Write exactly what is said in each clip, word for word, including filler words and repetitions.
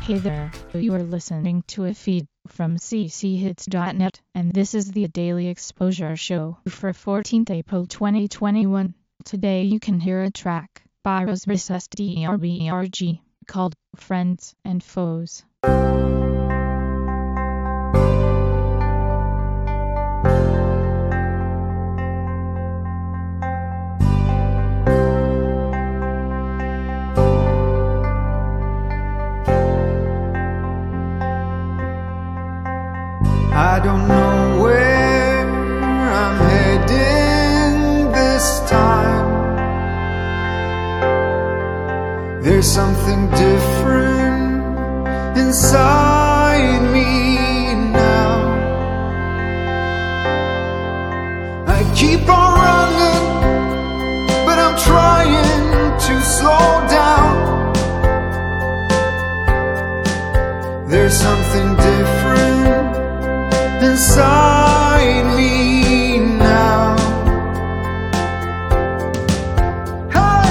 Hey there, you are listening to a feed from c c hits dot net, and this is the Daily Exposure Show for fourteenth April twenty twenty-one. Today you can hear a track by Rosrisderberg called Friends and Foes. I don't know where I'm heading this time. There's something different inside me now. I keep on running, but I'm trying to slow down. There's something different inside me now. Hey!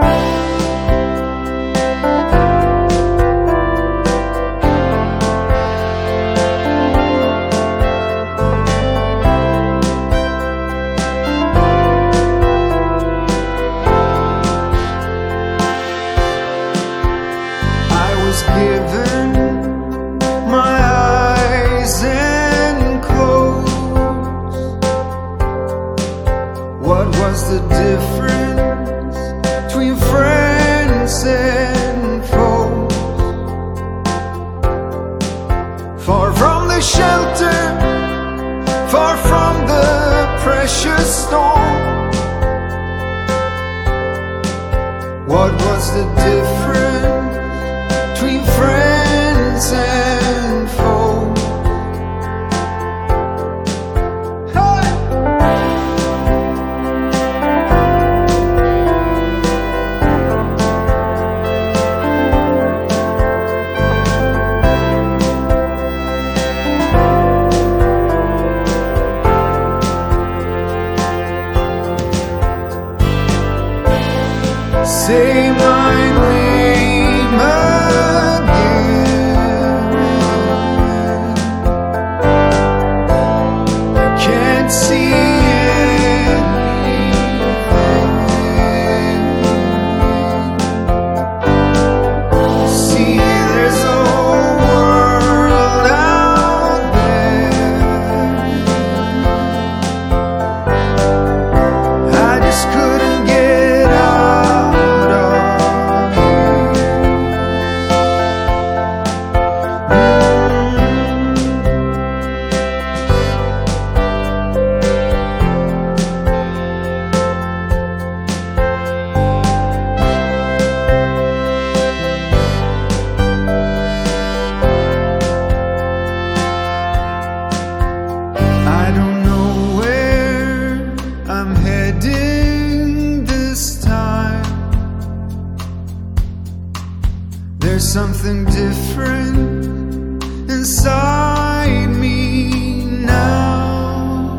I was given my eyes and what was the difference between friends and foes? Far from the shelter, far from the precious stone. What was the difference between friends and foes? Say my name again. I can't see anything. See, there's a world out there. I just couldn't get out. I don't know where I'm heading this time. There's something different inside me now.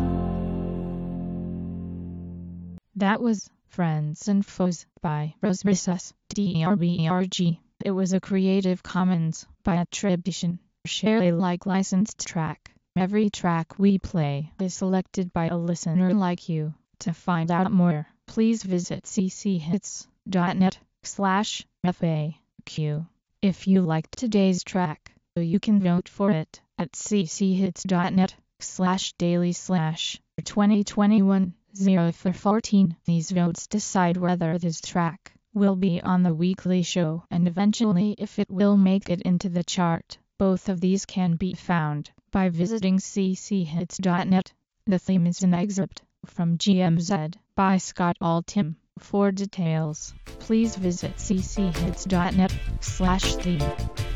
That was Friends and Foes by Rosrisderberg. It was a Creative Commons by attribution, share Alike licensed track. Every track we play is selected by a listener like you. To find out more, please visit c c hits dot net slash F A Q. If you liked today's track, you can vote for it at c c hits dot net slash daily slash twenty twenty-one zero for fourteen. These votes decide whether this track will be on the weekly show and eventually if it will make it into the chart. Both of these can be found by visiting c c hits dot net. The theme is an excerpt from G M Z by Scott Altham. For details, please visit c c hits dot net slash theme.